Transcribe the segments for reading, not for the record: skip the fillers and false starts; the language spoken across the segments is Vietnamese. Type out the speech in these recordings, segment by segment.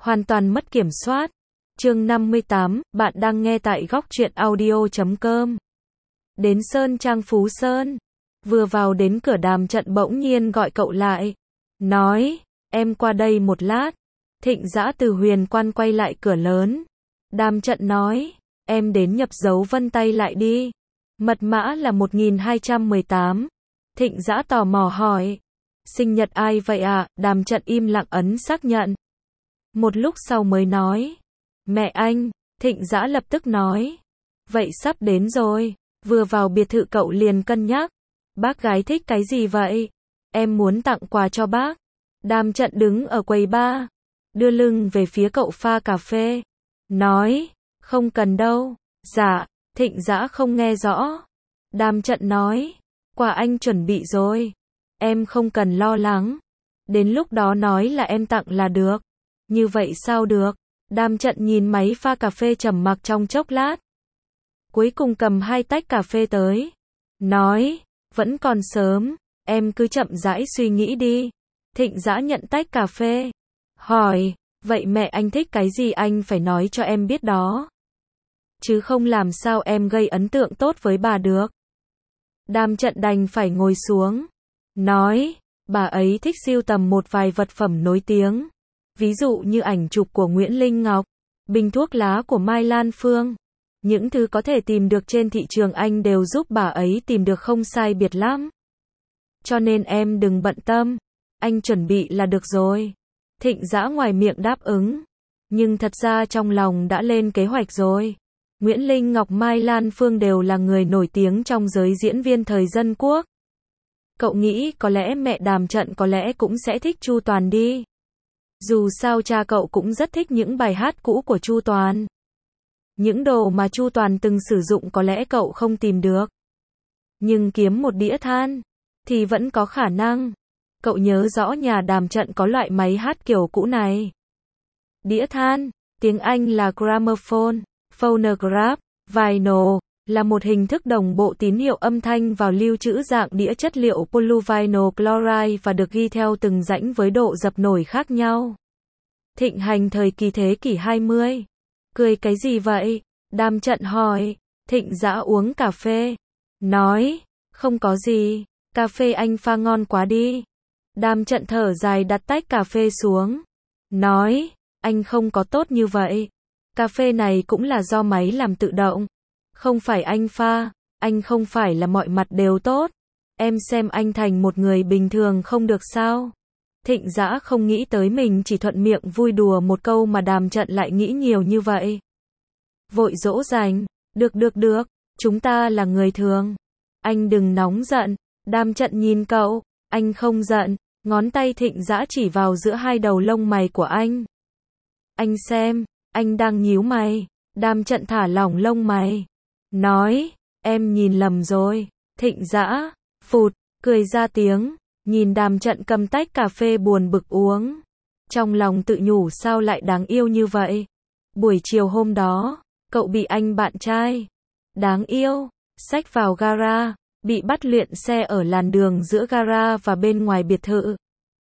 Hoàn toàn mất kiểm soát. Chương 58, bạn đang nghe tại góc truyện audio.com. Đến Sơn Trang Phú Sơn. Vừa vào đến cửa Đàm Trận bỗng nhiên gọi cậu lại. Nói, em qua đây một lát. Thịnh Dã từ huyền quan quay lại cửa lớn. Đàm Trận nói, em đến nhập dấu vân tay lại đi. Mật mã là 1218. Thịnh Dã tò mò hỏi. Sinh nhật ai vậy ạ? Đàm Trận im lặng ấn xác nhận. Một lúc sau mới nói. Mẹ anh. Thịnh Dã lập tức nói. Vậy sắp đến rồi. Vừa vào biệt thự cậu liền cân nhắc. Bác gái thích cái gì vậy? Em muốn tặng quà cho bác. Đàm Trận đứng ở quầy bar. Đưa lưng về phía cậu pha cà phê. Nói. Không cần đâu. Dạ. Thịnh Dã không nghe rõ. Đàm Trận nói. Quà anh chuẩn bị rồi. Em không cần lo lắng. Đến lúc đó nói là em tặng là được. Như vậy sao được? Đàm Trận nhìn máy pha cà phê trầm mặc trong chốc lát. Cuối cùng cầm 2 tách cà phê tới. Nói, vẫn còn sớm, em cứ chậm rãi suy nghĩ đi. Thịnh Dã nhận tách cà phê. Hỏi, vậy mẹ anh thích cái gì anh phải nói cho em biết đó. Chứ không làm sao em gây ấn tượng tốt với bà được. Đàm Trận đành phải ngồi xuống. Nói, bà ấy thích sưu tầm một vài vật phẩm nổi tiếng. Ví dụ như ảnh chụp của Nguyễn Linh Ngọc, bình thuốc lá của Mai Lan Phương. Những thứ có thể tìm được trên thị trường anh đều giúp bà ấy tìm được không sai biệt lắm. Cho nên em đừng bận tâm, anh chuẩn bị là được rồi. Thịnh Dã ngoài miệng đáp ứng, nhưng thật ra trong lòng đã lên kế hoạch rồi. Nguyễn Linh Ngọc, Mai Lan Phương đều là người nổi tiếng trong giới diễn viên thời Dân Quốc. Cậu nghĩ có lẽ mẹ Đàm Trận có lẽ cũng sẽ thích Chu Toàn đi. Dù sao cha cậu cũng rất thích những bài hát cũ của Chu Toàn. Những đồ mà Chu Toàn từng sử dụng có lẽ cậu không tìm được. Nhưng kiếm một đĩa than thì vẫn có khả năng. Cậu nhớ rõ nhà Đàm Trận có loại máy hát kiểu cũ này. Đĩa than, tiếng Anh là gramophone, phonograph, vinyl, là một hình thức đồng bộ tín hiệu âm thanh vào lưu trữ dạng đĩa chất liệu polyvinyl chloride và được ghi theo từng rãnh với độ dập nổi khác nhau. Thịnh hành thời kỳ thế kỷ 20. Cười cái gì vậy? Đàm Trận hỏi. Thịnh Dã uống cà phê. Nói, không có gì, cà phê anh pha ngon quá đi. Đàm Trận thở dài đặt tách cà phê xuống. Nói, anh không có tốt như vậy. Cà phê này cũng là do máy làm tự động. Không phải anh pha, anh không phải là mọi mặt đều tốt. Em xem anh thành một người bình thường không được sao? Thịnh Dã không nghĩ tới mình chỉ thuận miệng vui đùa một câu mà Đàm Trận lại nghĩ nhiều như vậy. Vội dỗ dành, được, chúng ta là người thường. Anh đừng nóng giận. Đàm Trận nhìn cậu, anh không giận. Ngón tay Thịnh Dã chỉ vào giữa hai đầu lông mày của anh. Anh xem, anh đang nhíu mày. Đàm Trận thả lỏng lông mày. Nói, em nhìn lầm rồi. Thịnh Dã, phụt, cười ra tiếng. Nhìn Đàm Trận cầm tách cà phê buồn bực uống. Trong lòng tự nhủ sao lại đáng yêu như vậy. Buổi chiều hôm đó, cậu bị anh bạn trai đáng yêu xách vào gara, bị bắt luyện xe ở làn đường giữa gara và bên ngoài biệt thự.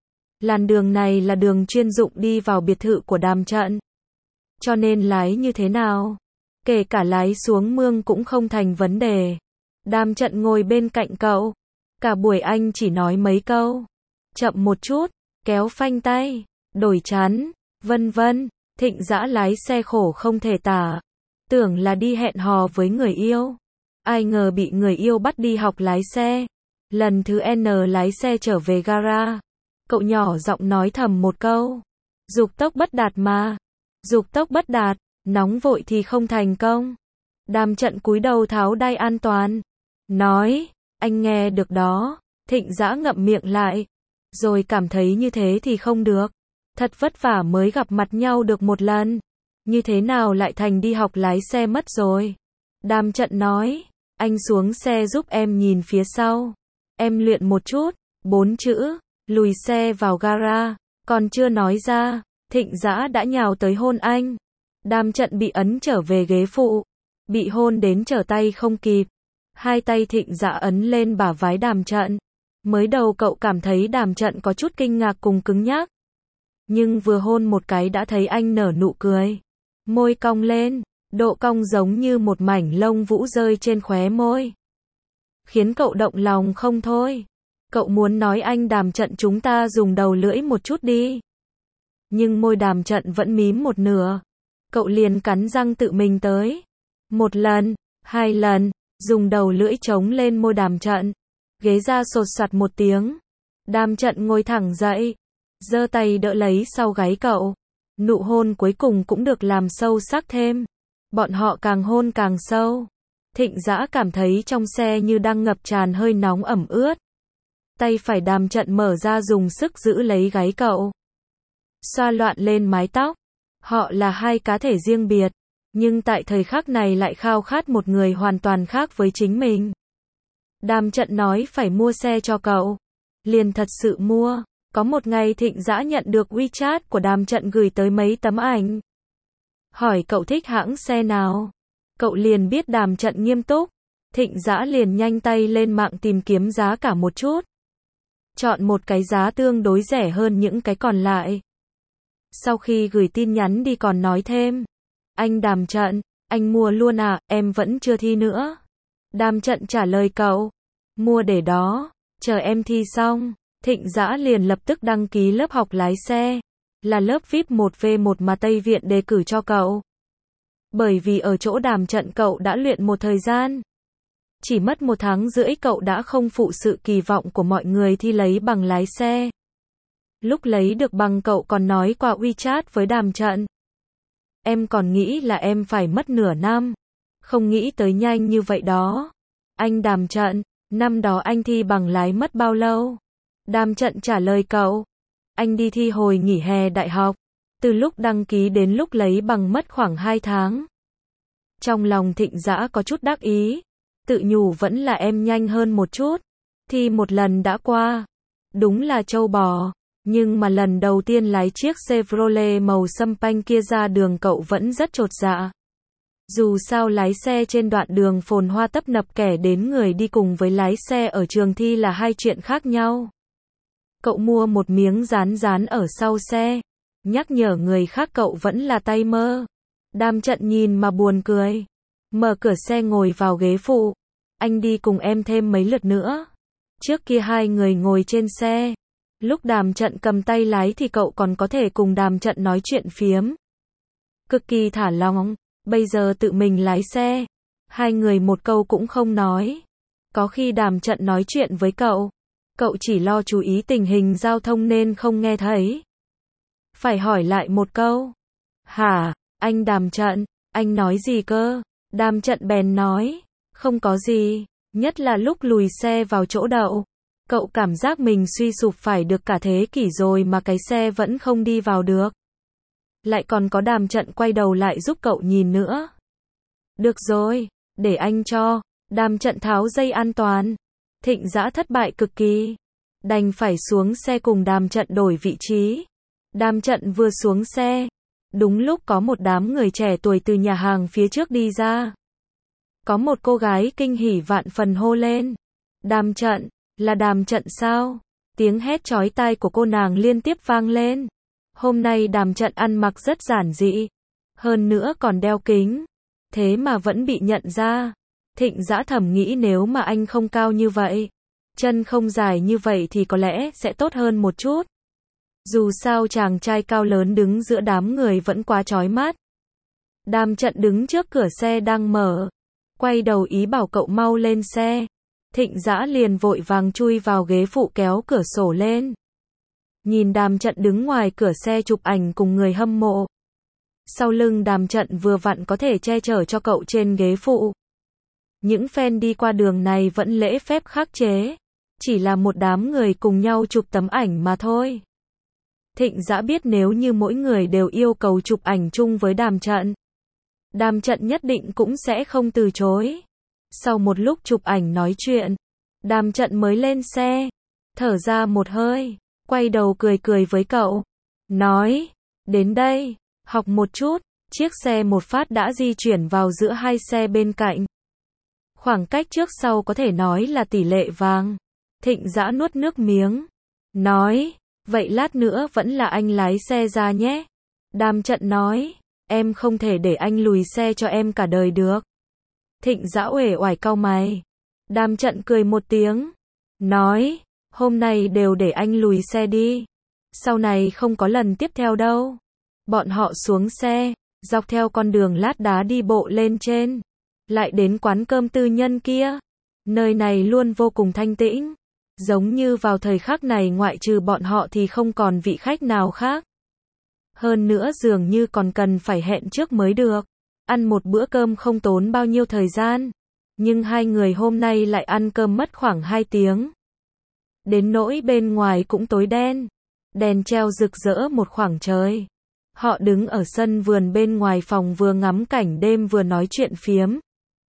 Làn đường này là đường chuyên dụng đi vào biệt thự của Đàm Trận. Cho nên lái như thế nào, kể cả lái xuống mương cũng không thành vấn đề. Đàm Trận ngồi bên cạnh cậu. Cả buổi anh chỉ nói mấy câu. Chậm một chút, kéo phanh tay, đổi chắn, vân vân. Thịnh Dã lái xe khổ không thể tả. Tưởng là đi hẹn hò với người yêu. Ai ngờ bị người yêu bắt đi học lái xe. Lần thứ N lái xe trở về gara. Cậu nhỏ giọng nói thầm một câu. Dục tốc bất đạt mà. Dục tốc bất đạt, nóng vội thì không thành công. Đàm Trận cúi đầu tháo đai an toàn. Nói, anh nghe được đó. Thịnh Dã ngậm miệng lại. Rồi cảm thấy như thế thì không được. Thật vất vả mới gặp mặt nhau được một lần. Như thế nào lại thành đi học lái xe mất rồi. Đàm Trận nói, anh xuống xe giúp em nhìn phía sau. Em luyện một chút. 4 chữ, lùi xe vào gara. Còn chưa nói ra, Thịnh Dã đã nhào tới hôn anh. Đàm Trận bị ấn trở về ghế phụ. Bị hôn đến trở tay không kịp. Hai tay Thịnh Dã ấn lên bả vai Đàm Trận. Mới đầu cậu cảm thấy Đàm Trận có chút kinh ngạc cùng cứng nhắc. Nhưng vừa hôn một cái đã thấy anh nở nụ cười. Môi cong lên, độ cong giống như một mảnh lông vũ rơi trên khóe môi. Khiến cậu động lòng không thôi. Cậu muốn nói anh Đàm Trận chúng ta dùng đầu lưỡi một chút đi. Nhưng môi Đàm Trận vẫn mím một nửa. Cậu liền cắn răng tự mình tới. Một lần, hai lần, dùng đầu lưỡi chống lên môi Đàm Trận. Ghế ra sột soạt một tiếng. Đàm Trận ngồi thẳng dậy, giơ tay đỡ lấy sau gáy cậu. Nụ hôn cuối cùng cũng được làm sâu sắc thêm. Bọn họ càng hôn càng sâu. Thịnh Dã cảm thấy trong xe như đang ngập tràn hơi nóng ẩm ướt. Tay phải Đàm Trận mở ra dùng sức giữ lấy gáy cậu. Xoa loạn lên mái tóc. Họ là hai cá thể riêng biệt, nhưng tại thời khắc này lại khao khát một người hoàn toàn khác với chính mình. Đàm Trận nói phải mua xe cho cậu. Liền thật sự mua. Có một ngày Thịnh Dã nhận được WeChat của Đàm Trận gửi tới mấy tấm ảnh. Hỏi cậu thích hãng xe nào? Cậu liền biết Đàm Trận nghiêm túc. Thịnh Dã liền nhanh tay lên mạng tìm kiếm giá cả một chút. Chọn một cái giá tương đối rẻ hơn những cái còn lại. Sau khi gửi tin nhắn đi còn nói thêm. Anh Đàm Trận, anh mua luôn à, em vẫn chưa thi nữa. Đàm Trận trả lời cậu. Mua để đó, chờ em thi xong. Thịnh Dã liền lập tức đăng ký lớp học lái xe. Là lớp VIP 1V1 mà Tây Viện đề cử cho cậu. Bởi vì ở chỗ Đàm Trận cậu đã luyện một thời gian. Chỉ mất 1 tháng rưỡi cậu đã không phụ sự kỳ vọng của mọi người thi lấy bằng lái xe. Lúc lấy được bằng cậu còn nói qua WeChat với Đàm Trận. Em còn nghĩ là em phải mất nửa năm. Không nghĩ tới nhanh như vậy đó. Anh Đàm Trận, năm đó anh thi bằng lái mất bao lâu? Đàm Trận trả lời cậu. Anh đi thi hồi nghỉ hè đại học. Từ lúc đăng ký đến lúc lấy bằng mất khoảng 2 tháng. Trong lòng Thịnh Dã có chút đắc ý. Tự nhủ vẫn là em nhanh hơn một chút. Thi một lần đã qua. Đúng là trâu bò. Nhưng mà lần đầu tiên lái chiếc Chevrolet màu sâm panh kia ra đường cậu vẫn rất chột dạ. Dù sao lái xe trên đoạn đường phồn hoa tấp nập kẻ đến người đi cùng với lái xe ở trường thi là hai chuyện khác nhau. Cậu mua một miếng dán ở sau xe. Nhắc nhở người khác cậu vẫn là tay mơ. Đàm Trận nhìn mà buồn cười. Mở cửa xe ngồi vào ghế phụ. Anh đi cùng em thêm mấy lượt nữa. Trước kia hai người ngồi trên xe. Lúc Đàm Trận cầm tay lái thì cậu còn có thể cùng Đàm Trận nói chuyện phiếm. Cực kỳ thả lỏng. Bây giờ tự mình lái xe. Hai người một câu cũng không nói. Có khi Đàm Trận nói chuyện với cậu. Cậu chỉ lo chú ý tình hình giao thông nên không nghe thấy. Phải hỏi lại một câu. Hả, anh Đàm Trận, anh nói gì cơ? Đàm Trận bèn nói. Không có gì, nhất là lúc lùi xe vào chỗ đậu. Cậu cảm giác mình suy sụp phải được cả thế kỷ rồi mà cái xe vẫn không đi vào được. Lại còn có Đàm Trận quay đầu lại giúp cậu nhìn nữa. Được rồi, để anh cho. Đàm Trận tháo dây an toàn. Thịnh Dã thất bại cực kỳ. Đành phải xuống xe cùng Đàm Trận đổi vị trí. Đàm Trận vừa xuống xe. Đúng lúc có một đám người trẻ tuổi từ nhà hàng phía trước đi ra. Có một cô gái kinh hỉ vạn phần hô lên. Đàm Trận, là Đàm Trận sao? Tiếng hét chói tai của cô nàng liên tiếp vang lên. Hôm nay Đàm Trận ăn mặc rất giản dị. Hơn nữa còn đeo kính. Thế mà vẫn bị nhận ra. Thịnh Dã thầm nghĩ nếu mà anh không cao như vậy. Chân không dài như vậy thì có lẽ sẽ tốt hơn một chút. Dù sao chàng trai cao lớn đứng giữa đám người vẫn quá chói mắt. Đàm Trận đứng trước cửa xe đang mở. Quay đầu ý bảo cậu mau lên xe. Thịnh Dã liền vội vàng chui vào ghế phụ kéo cửa sổ lên. Nhìn Đàm Trận đứng ngoài cửa xe chụp ảnh cùng người hâm mộ. Sau lưng Đàm Trận vừa vặn có thể che chở cho cậu trên ghế phụ. Những fan đi qua đường này vẫn lễ phép khắc chế. Chỉ là một đám người cùng nhau chụp tấm ảnh mà thôi. Thịnh Dã biết nếu như mỗi người đều yêu cầu chụp ảnh chung với Đàm Trận. Đàm Trận nhất định cũng sẽ không từ chối. Sau một lúc chụp ảnh nói chuyện. Đàm Trận mới lên xe. Thở ra một hơi. Quay đầu cười cười với cậu. Nói. Đến đây. Học một chút. Chiếc xe một phát đã di chuyển vào giữa hai xe bên cạnh. Khoảng cách trước sau có thể nói là tỷ lệ vàng. Thịnh Dã nuốt nước miếng. Nói. Vậy lát nữa vẫn là anh lái xe ra nhé. Đàm Trận nói, em không thể để anh lùi xe cho em cả đời được. Thịnh Dã uể oải cau mày. Đàm Trận cười một tiếng, nói, hôm nay đều để anh lùi xe đi. Sau này không có lần tiếp theo đâu. Bọn họ xuống xe, dọc theo con đường lát đá đi bộ lên trên. Lại đến quán cơm tư nhân kia. Nơi này luôn vô cùng thanh tĩnh. Giống như vào thời khắc này ngoại trừ bọn họ thì không còn vị khách nào khác. Hơn nữa dường như còn cần phải hẹn trước mới được. Ăn một bữa cơm không tốn bao nhiêu thời gian. Nhưng hai người hôm nay lại ăn cơm mất khoảng 2 tiếng. Đến nỗi bên ngoài cũng tối đen. Đèn treo rực rỡ một khoảng trời. Họ đứng ở sân vườn bên ngoài phòng vừa ngắm cảnh đêm vừa nói chuyện phiếm.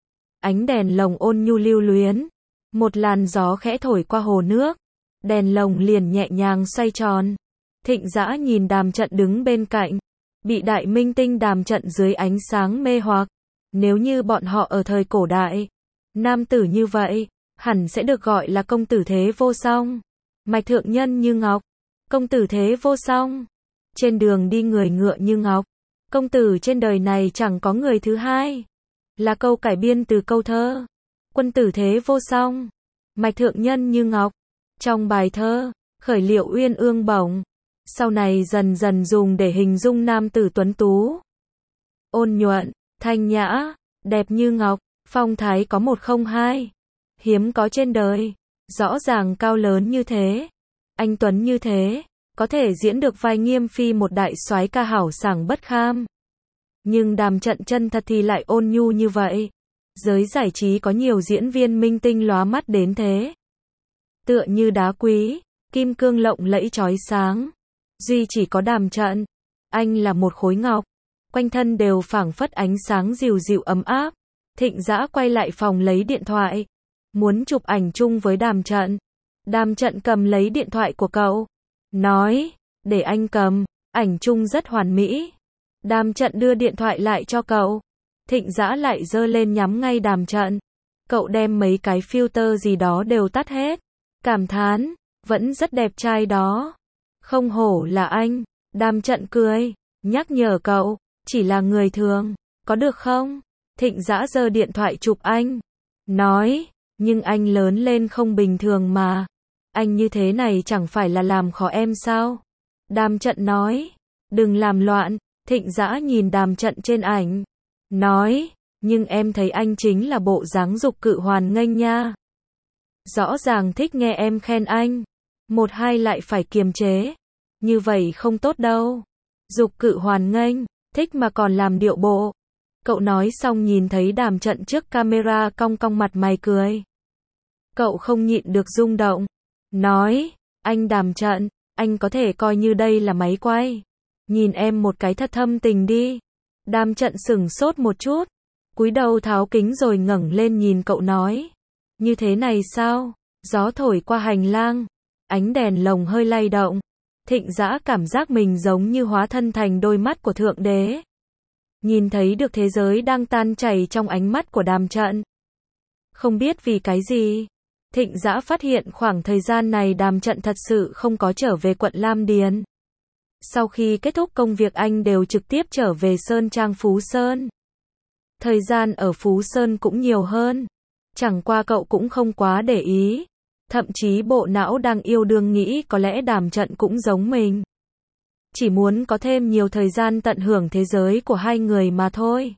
Ánh đèn lồng ôn nhu lưu luyến. Một làn gió khẽ thổi qua hồ nước. Đèn lồng liền nhẹ nhàng xoay tròn. Thịnh Dã nhìn Đàm Trận đứng bên cạnh. Bị đại minh tinh Đàm Trận dưới ánh sáng mê hoặc. Nếu như bọn họ ở thời cổ đại, nam tử như vậy, hẳn sẽ được gọi là công tử thế vô song. Mạch thượng nhân như ngọc. Công tử thế vô song. Trên đường đi người ngựa như ngọc. Công tử trên đời này chẳng có người thứ hai. Là câu cải biên từ câu thơ. Quân tử thế vô song. Mạch thượng nhân như ngọc. Trong bài thơ, khởi liệu uyên ương bổng. Sau này dần dần dùng để hình dung nam tử tuấn tú. Ôn nhuận, thanh nhã, đẹp như ngọc, phong thái có 102. Hiếm có trên đời. Rõ ràng cao lớn như thế. Anh tuấn như thế. Có thể diễn được vai Nghiêm Phi một đại soái ca hảo sảng bất kham. Nhưng Đàm Trận chân thật thì lại ôn nhu như vậy. Giới giải trí có nhiều diễn viên minh tinh lóa mắt đến thế. Tựa như đá quý, kim cương lộng lẫy chói sáng. Duy chỉ có Đàm Trận. Anh là một khối ngọc. Quanh thân đều phảng phất ánh sáng dịu dịu ấm áp. Thịnh Dã quay lại phòng lấy điện thoại. Muốn chụp ảnh chung với Đàm Trận. Đàm Trận cầm lấy điện thoại của cậu. Nói, để anh cầm, ảnh chung rất hoàn mỹ. Đàm Trận đưa điện thoại lại cho cậu. Thịnh Dã lại giơ lên nhắm ngay Đàm Trận. Cậu đem mấy cái filter gì đó đều tắt hết. Cảm thán, vẫn rất đẹp trai đó. Không hổ là anh. Đàm Trận cười, nhắc nhở cậu, chỉ là người thường, có được không? Thịnh Dã giơ điện thoại chụp anh. Nói, nhưng anh lớn lên không bình thường mà. Anh như thế này chẳng phải là làm khó em sao? Đàm Trận nói, đừng làm loạn. Thịnh Dã nhìn Đàm Trận trên ảnh. Nói, nhưng em thấy anh chính là bộ dáng dục cự hoàn nghênh nha. Rõ ràng thích nghe em khen anh. Một hai lại phải kiềm chế. Như vậy không tốt đâu. Dục cự hoàn nghênh, thích mà còn làm điệu bộ. Cậu nói xong nhìn thấy Đàm Trận trước camera cong cong mặt mày cười. Cậu không nhịn được rung động. Nói, anh Đàm Trận, anh có thể coi như đây là máy quay. Nhìn em một cái thật thâm tình đi. Đàm Trận sửng sốt một chút. Cúi đầu tháo kính rồi ngẩng lên nhìn cậu nói. Như thế này sao? Gió thổi qua hành lang. Ánh đèn lồng hơi lay động. Thịnh Dã cảm giác mình giống như hóa thân thành đôi mắt của Thượng Đế. Nhìn thấy được thế giới đang tan chảy trong ánh mắt của Đàm Trận. Không biết vì cái gì. Thịnh Dã phát hiện khoảng thời gian này Đàm Trận thật sự không có trở về quận Lam Điền. Sau khi kết thúc công việc anh đều trực tiếp trở về Sơn Trang Phú Sơn. Thời gian ở Phú Sơn cũng nhiều hơn. Chẳng qua cậu cũng không quá để ý. Thậm chí bộ não đang yêu đương nghĩ có lẽ Đàm Trận cũng giống mình. Chỉ muốn có thêm nhiều thời gian tận hưởng thế giới của hai người mà thôi.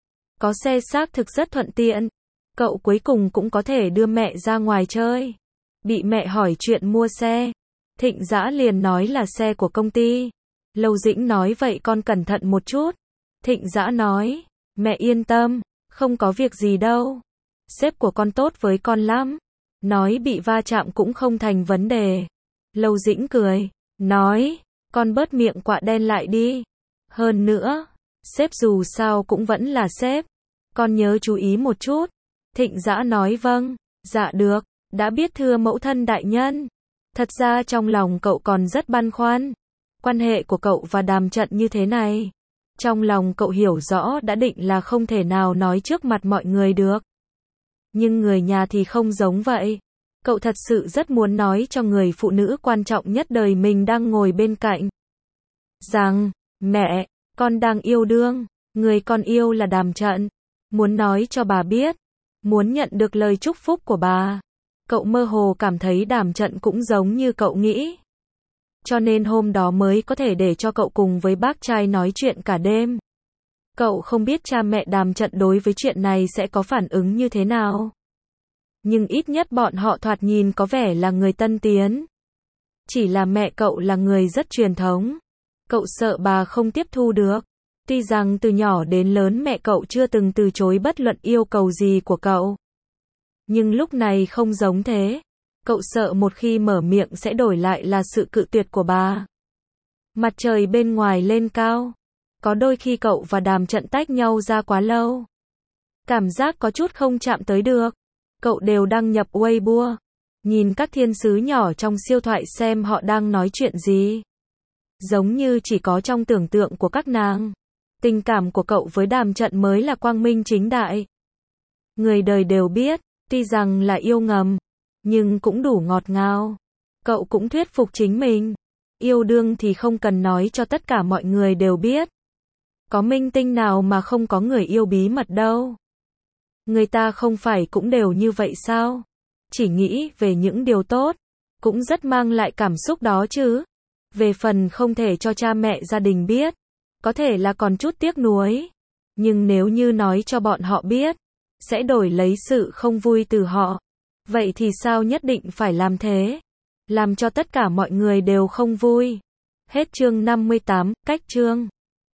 Có xe xác thực rất thuận tiện. Cậu cuối cùng cũng có thể đưa mẹ ra ngoài chơi. Bị mẹ hỏi chuyện mua xe. Thịnh Dã liền nói là xe của công ty. Lâu Dĩnh nói vậy con cẩn thận một chút. Thịnh Dã nói, mẹ yên tâm, không có việc gì đâu. Sếp của con tốt với con lắm. Nói bị va chạm cũng không thành vấn đề. Lâu Dĩnh cười, nói, con bớt miệng quạ đen lại đi. Hơn nữa, sếp dù sao cũng vẫn là sếp. Con nhớ chú ý một chút. Thịnh Dã nói vâng, dạ được, đã biết thưa mẫu thân đại nhân. Thật ra trong lòng cậu còn rất băn khoăn. Quan hệ của cậu và Đàm Trận như thế này. Trong lòng cậu hiểu rõ đã định là không thể nào nói trước mặt mọi người được. Nhưng người nhà thì không giống vậy. Cậu thật sự rất muốn nói cho người phụ nữ quan trọng nhất đời mình đang ngồi bên cạnh rằng, mẹ, con đang yêu đương, người con yêu là Đàm Trận. Muốn nói cho bà biết, muốn nhận được lời chúc phúc của bà. Cậu mơ hồ cảm thấy Đàm Trận cũng giống như cậu nghĩ. Cho nên hôm đó mới có thể để cho cậu cùng với bác trai nói chuyện cả đêm. Cậu không biết cha mẹ Đàm Trận đối với chuyện này sẽ có phản ứng như thế nào. Nhưng ít nhất bọn họ thoạt nhìn có vẻ là người tân tiến. Chỉ là mẹ cậu là người rất truyền thống. Cậu sợ bà không tiếp thu được. Tuy rằng từ nhỏ đến lớn mẹ cậu chưa từng từ chối bất luận yêu cầu gì của cậu. Nhưng lúc này không giống thế. Cậu sợ một khi mở miệng sẽ đổi lại là sự cự tuyệt của bà. Mặt trời bên ngoài lên cao. Có đôi khi cậu và Đàm Trận tách nhau ra quá lâu. Cảm giác có chút không chạm tới được. Cậu đều đăng nhập Weibo. Nhìn các thiên sứ nhỏ trong siêu thoại xem họ đang nói chuyện gì. Giống như chỉ có trong tưởng tượng của các nàng. Tình cảm của cậu với Đàm Trận mới là quang minh chính đại. Người đời đều biết, tuy rằng là yêu ngầm, nhưng cũng đủ ngọt ngào. Cậu cũng thuyết phục chính mình. Yêu đương thì không cần nói cho tất cả mọi người đều biết. Có minh tinh nào mà không có người yêu bí mật đâu. Người ta không phải cũng đều như vậy sao? Chỉ nghĩ về những điều tốt, cũng rất mang lại cảm xúc đó chứ. Về phần không thể cho cha mẹ gia đình biết, có thể là còn chút tiếc nuối. Nhưng nếu như nói cho bọn họ biết, sẽ đổi lấy sự không vui từ họ. Vậy thì sao nhất định phải làm thế? Làm cho tất cả mọi người đều không vui. Hết chương 58, cách chương.